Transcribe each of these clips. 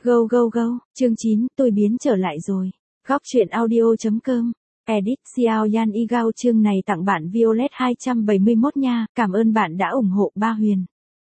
Go go go, chương 9, tôi biến trở lại rồi. Góc truyện audio.com. Edit Xiao Yan Igao chương này tặng bạn Violet 271 nha, cảm ơn bạn đã ủng hộ Ba Huyền.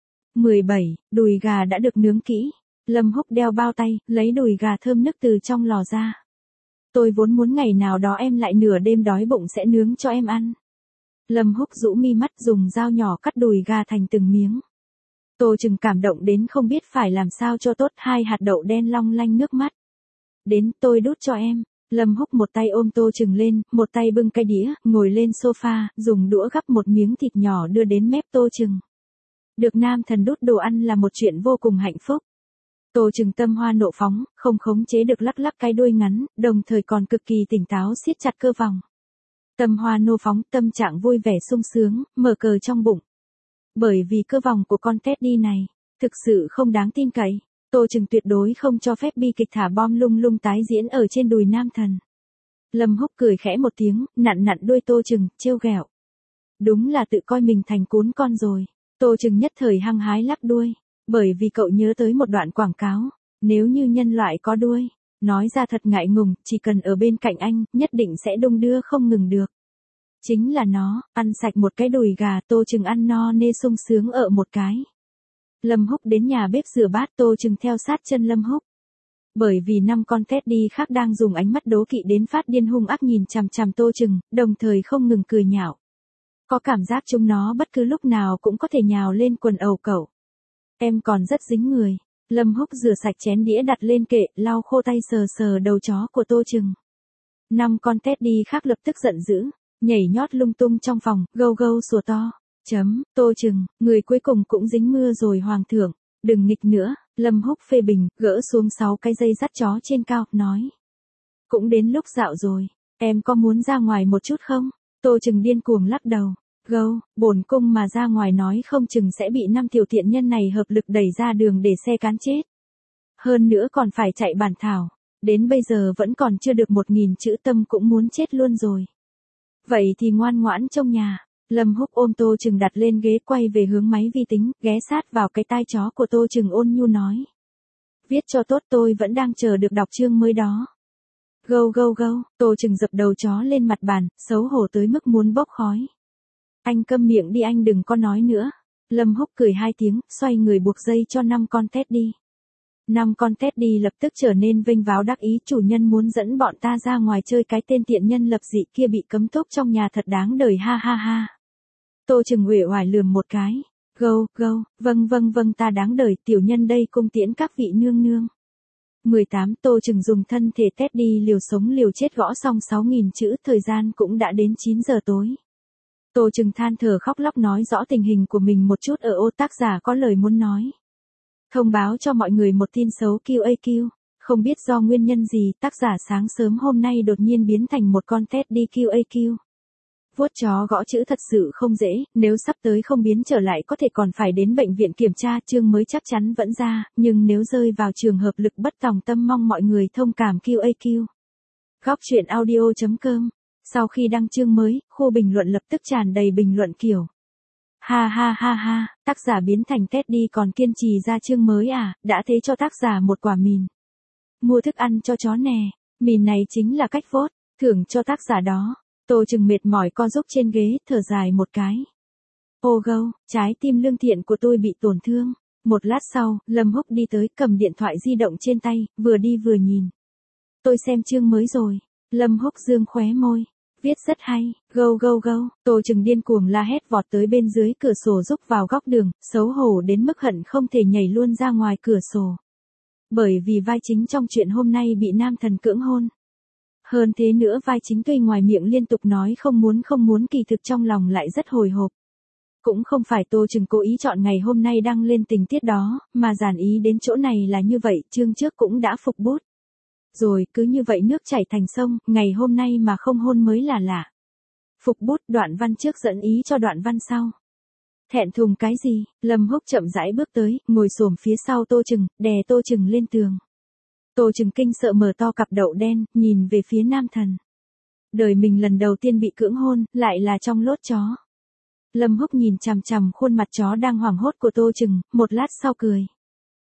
17. Đùi gà đã được nướng kỹ. Lâm Húc đeo bao tay, lấy đùi gà thơm nức từ trong lò ra. Tôi vốn muốn ngày nào đó em lại nửa đêm đói bụng sẽ nướng cho em ăn. Lâm Húc rũ mi mắt dùng dao nhỏ cắt đùi gà thành từng miếng. Tô Trừng cảm động đến không biết phải làm sao cho tốt, hai hạt đậu đen long lanh nước mắt. Đến, tôi đút cho em. Lâm Húc một tay ôm Tô Trừng lên, một tay bưng cái đĩa, ngồi lên sofa, dùng đũa gắp một miếng thịt nhỏ đưa đến mép Tô Trừng. Được nam thần đút đồ ăn là một chuyện vô cùng hạnh phúc. Tô Trừng tâm hoa nộ phóng, không khống chế được lắc lắc cái đuôi ngắn, đồng thời còn cực kỳ tỉnh táo siết chặt cơ vòng. Tâm hoa nộ phóng, tâm trạng vui vẻ sung sướng, mở cờ trong bụng. Bởi vì cơ vòng của con Teddy này, thực sự không đáng tin cậy, Tô Trừng tuyệt đối không cho phép bi kịch thả bom lung lung tái diễn ở trên đùi nam thần. Lâm Húc cười khẽ một tiếng, nặn nặn đuôi Tô Trừng, trêu ghẹo. Đúng là tự coi mình thành cún con rồi. Tô Trừng nhất thời hăng hái lắc đuôi, bởi vì cậu nhớ tới một đoạn quảng cáo, nếu như nhân loại có đuôi, nói ra thật ngại ngùng, chỉ cần ở bên cạnh anh, nhất định sẽ đung đưa không ngừng được. Chính là nó, ăn sạch một cái đùi gà, Tô Trừng ăn no nê sung sướng ở một cái. Lâm Húc đến nhà bếp rửa bát, Tô Trừng theo sát chân Lâm Húc. Bởi vì 5 con Teddy khác đang dùng ánh mắt đố kỵ đến phát điên hung ác nhìn chằm chằm Tô Trừng, đồng thời không ngừng cười nhạo. Có cảm giác chúng nó bất cứ lúc nào cũng có thể nhào lên quần ầu cậu. Em còn rất dính người. Lâm Húc rửa sạch chén đĩa đặt lên kệ, lau khô tay sờ sờ đầu chó của Tô Trừng. 5 con Teddy khác lập tức giận dữ, nhảy nhót lung tung trong phòng, gâu gâu sủa to. Tô Trừng, người cuối cùng cũng dính mưa rồi hoàng thượng, đừng nghịch nữa. Lâm Húc phê bình, gỡ xuống 6 cái dây dắt chó trên cao, nói. Cũng đến lúc dạo rồi, em có muốn ra ngoài một chút không? Tô Trừng điên cuồng lắc đầu. Gâu, bổn cung mà ra ngoài nói không chừng sẽ bị 5 tiểu tiện nhân này hợp lực đẩy ra đường để xe cán chết. Hơn nữa còn phải chạy bản thảo, đến bây giờ vẫn còn chưa được 1000 chữ tâm cũng muốn chết luôn rồi. Vậy thì ngoan ngoãn trong nhà. Lâm Húc ôm Tô Trừng đặt lên ghế, quay về hướng máy vi tính, ghé sát vào cái tai chó của Tô Trừng ôn nhu nói. Viết cho tốt, tôi vẫn đang chờ được đọc chương mới đó. Gâu gâu gâu, Tô Trừng dập đầu chó lên mặt bàn, xấu hổ tới mức muốn bốc khói. Anh câm miệng đi, anh đừng có nói nữa. Lâm Húc cười 2 tiếng, xoay người buộc dây cho 5 con Teddy. 5 con Teddy lập tức trở nên vênh váo đắc ý, chủ nhân muốn dẫn bọn ta ra ngoài chơi, cái tên tiện nhân lập dị kia bị cấm túc trong nhà thật đáng đời, ha ha ha. Tô Trừng uể oải lườm một cái. Gâu, gâu, vâng ta đáng đời, tiểu nhân đây cung tiễn các vị nương nương. 18. Tô Trừng dùng thân thể Teddy liều sống liều chết gõ xong 6000 chữ, thời gian cũng đã đến 9 giờ tối. Tô Trừng than thở khóc lóc nói rõ tình hình của mình một chút ở ô, tác giả có lời muốn nói. Thông báo cho mọi người một tin xấu QAQ, không biết do nguyên nhân gì, tác giả sáng sớm hôm nay đột nhiên biến thành một con Teddy QAQ. Vuốt chó gõ chữ thật sự không dễ, nếu sắp tới không biến trở lại có thể còn phải đến bệnh viện kiểm tra, chương mới chắc chắn vẫn ra, nhưng nếu rơi vào trường hợp lực bất tòng tâm mong mọi người thông cảm QAQ. Góc truyện audio.com. Sau khi đăng chương mới, khu bình luận lập tức tràn đầy bình luận kiểu. Ha ha ha ha, tác giả biến thành Teddy còn kiên trì ra chương mới à, đã thế cho tác giả một quả mìn. Mua thức ăn cho chó nè, mìn này chính là cách vote, thưởng cho tác giả đó. Tô Trừng mệt mỏi co rúc trên ghế, thở dài một cái. Ô gâu, trái tim lương thiện của tôi bị tổn thương. Một lát sau, Lâm Húc đi tới, cầm điện thoại di động trên tay, vừa đi vừa nhìn. Tôi xem chương mới rồi. Lâm Húc dương khóe môi. Viết rất hay, gâu gâu gâu. Tô Trừng điên cuồng la hét vọt tới bên dưới cửa sổ, rúc vào góc đường, xấu hổ đến mức hận không thể nhảy luôn ra ngoài cửa sổ. Bởi vì vai chính trong chuyện hôm nay bị nam thần cưỡng hôn. Hơn thế nữa, vai chính tuy ngoài miệng liên tục nói không muốn, kỳ thực trong lòng lại rất hồi hộp. Cũng không phải Tô Trừng cố ý chọn ngày hôm nay đăng lên tình tiết đó, mà giản ý đến chỗ này là như vậy, chương trước cũng đã phục bút. Rồi, cứ như vậy nước chảy thành sông, ngày hôm nay mà không hôn mới là lạ. Phục bút, đoạn văn trước dẫn ý cho đoạn văn sau. Thẹn thùng cái gì? Lâm Húc chậm rãi bước tới, ngồi xổm phía sau Tô Trừng, đè Tô Trừng lên tường. Tô Trừng kinh sợ mở to cặp đậu đen, nhìn về phía nam thần. Đời mình lần đầu tiên bị cưỡng hôn, lại là trong lốt chó. Lâm Húc nhìn chằm chằm khuôn mặt chó đang hoảng hốt của Tô Trừng, một lát sau cười.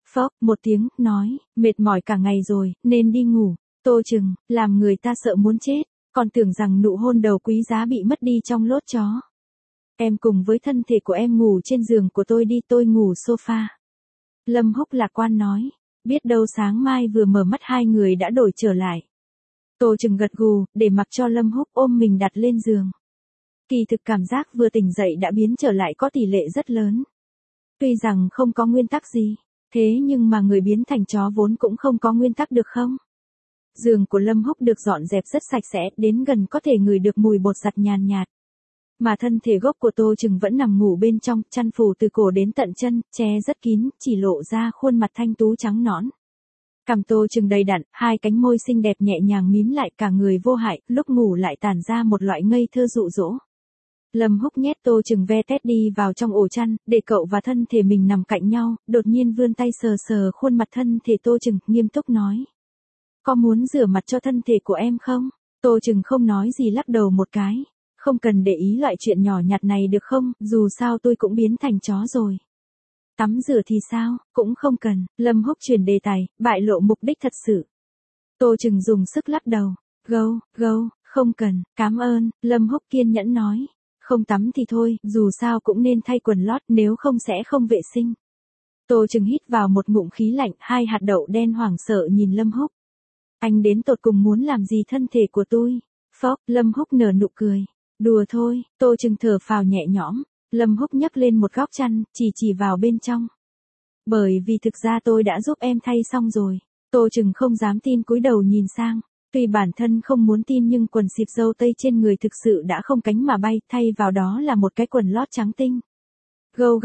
Phốc một tiếng, nói, mệt mỏi cả ngày rồi, nên đi ngủ. Tô Trừng, làm người ta sợ muốn chết, còn tưởng rằng nụ hôn đầu quý giá bị mất đi trong lốt chó. Em cùng với thân thể của em ngủ trên giường của tôi đi, tôi ngủ sofa. Lâm Húc lạc quan nói, biết đâu sáng mai vừa mở mắt hai người đã đổi trở lại. Tô Trừng gật gù, để mặc cho Lâm Húc ôm mình đặt lên giường. Kỳ thực cảm giác vừa tỉnh dậy đã biến trở lại có tỷ lệ rất lớn. Tuy rằng không có nguyên tắc gì, thế nhưng mà người biến thành chó vốn cũng không có nguyên tắc được không? Giường của Lâm Húc được dọn dẹp rất sạch sẽ, đến gần có thể ngửi được mùi bột giặt nhàn nhạt. Mà thân thể gốc của Tô Trừng vẫn nằm ngủ bên trong, chăn phủ từ cổ đến tận chân, che rất kín, chỉ lộ ra khuôn mặt thanh tú trắng nõn. Cằm Tô Trừng đầy đặn, hai cánh môi xinh đẹp nhẹ nhàng mím lại, cả người vô hại, lúc ngủ lại tản ra một loại ngây thơ dụ dỗ. Lâm Húc nhét Tô Trừng ve tét đi vào trong ổ chăn, để cậu và thân thể mình nằm cạnh nhau, đột nhiên vươn tay sờ sờ khuôn mặt thân thể Tô Trừng, nghiêm túc nói. Có muốn rửa mặt cho thân thể của em không? Tô Trừng không nói gì lắc đầu một cái. Không cần để ý loại chuyện nhỏ nhặt này được không, dù sao tôi cũng biến thành chó rồi. Tắm rửa thì sao, cũng không cần. Lâm Húc chuyển đề tài, bại lộ mục đích thật sự. Tô Trừng dùng sức lắc đầu. Gâu, không cần, cảm ơn. Lâm Húc kiên nhẫn nói. Không tắm thì thôi, dù sao cũng nên thay quần lót, nếu không sẽ không vệ sinh. Tô Trừng hít vào một ngụm khí lạnh, hai hạt đậu đen hoảng sợ nhìn Lâm Húc. Anh đến tột cùng muốn làm gì thân thể của tôi? Phốc, Lâm Húc nở nụ cười. Đùa thôi, Tô Trừng thở phào nhẹ nhõm. Lâm Húc nhấc lên một góc chăn, chỉ vào bên trong. Bởi vì thực ra tôi đã giúp em thay xong rồi. Tô Trừng không dám tin, cúi đầu nhìn sang. Tuy bản thân không muốn tin nhưng quần xịp dâu tây trên người thực sự đã không cánh mà bay, thay vào đó là một cái quần lót trắng tinh. Gâu.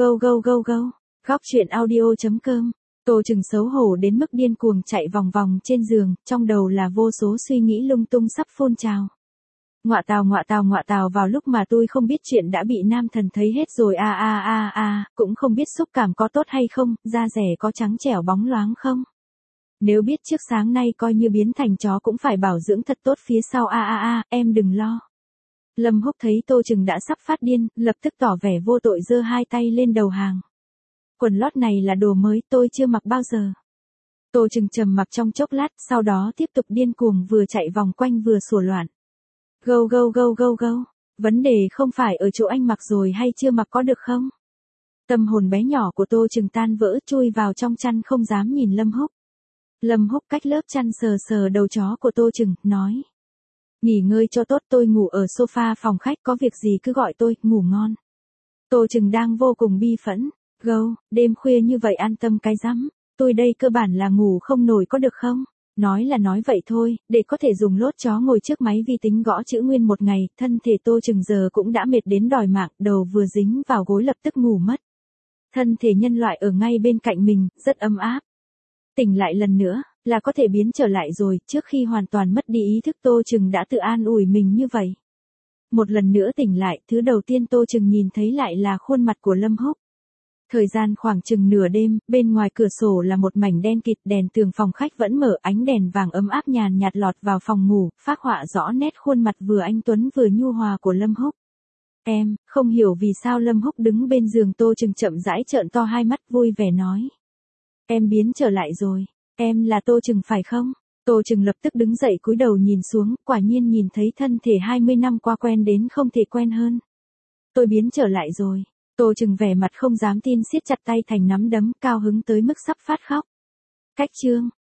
Góc truyện audio.com. Tô Trừng xấu hổ đến mức điên cuồng chạy vòng vòng trên giường, trong đầu là vô số suy nghĩ lung tung sắp phun trào. Ngọa tào, vào lúc mà tôi không biết chuyện đã bị nam thần thấy hết rồi cũng không biết xúc cảm có tốt hay không, da rẻ có trắng trẻo bóng loáng không. Nếu biết trước sáng nay coi như biến thành chó cũng phải bảo dưỡng thật tốt phía sau em đừng lo. Lâm Húc thấy Tô Trừng đã sắp phát điên, lập tức tỏ vẻ vô tội giơ hai tay lên đầu hàng. Quần lót này là đồ mới, tôi chưa mặc bao giờ. Tô Trừng trầm mặc trong chốc lát, sau đó tiếp tục điên cuồng vừa chạy vòng quanh vừa sủa loạn. Gâu. Vấn đề không phải ở chỗ anh mặc rồi hay chưa mặc có được không? Tâm hồn bé nhỏ của Tô Trừng tan vỡ, chui vào trong chăn không dám nhìn Lâm Húc. Lâm Húc cách lớp chăn sờ đầu chó của Tô Trừng, nói. Nghỉ ngơi cho tốt, tôi ngủ ở sofa phòng khách, có việc gì cứ gọi tôi, ngủ ngon. Tô Trừng đang vô cùng bi phẫn. Gâu, đêm khuya như vậy an tâm cái rắm, tôi đây cơ bản là ngủ không nổi có được không? Nói là nói vậy thôi, để có thể dùng lốt chó ngồi trước máy vi tính gõ chữ nguyên một ngày, thân thể Tô Trừng giờ cũng đã mệt đến đòi mạng, đầu vừa dính vào gối lập tức ngủ mất. Thân thể nhân loại ở ngay bên cạnh mình, rất ấm áp. Tỉnh lại lần nữa, là có thể biến trở lại rồi, trước khi hoàn toàn mất đi ý thức Tô Trừng đã tự an ủi mình như vậy. Một lần nữa tỉnh lại, thứ đầu tiên Tô Trừng nhìn thấy lại là khuôn mặt của Lâm Húc. Thời gian khoảng chừng nửa đêm, bên ngoài cửa sổ là một mảnh đen kịt, đèn tường phòng khách vẫn mở, ánh đèn vàng ấm áp nhàn nhạt lọt vào phòng ngủ, phác họa rõ nét khuôn mặt vừa anh tuấn vừa nhu hòa của Lâm Húc. Em, không hiểu vì sao Lâm Húc đứng bên giường Tô Trừng chậm rãi trợn to hai mắt vui vẻ nói. Em biến trở lại rồi, em là Tô Trừng phải không? Tô Trừng lập tức đứng dậy cúi đầu nhìn xuống, quả nhiên nhìn thấy thân thể 20 năm qua quen đến không thể quen hơn. Tôi biến trở lại rồi. Tô Trừng vẻ mặt không dám tin siết chặt tay thành nắm đấm, cao hứng tới mức sắp phát khóc. Cách chương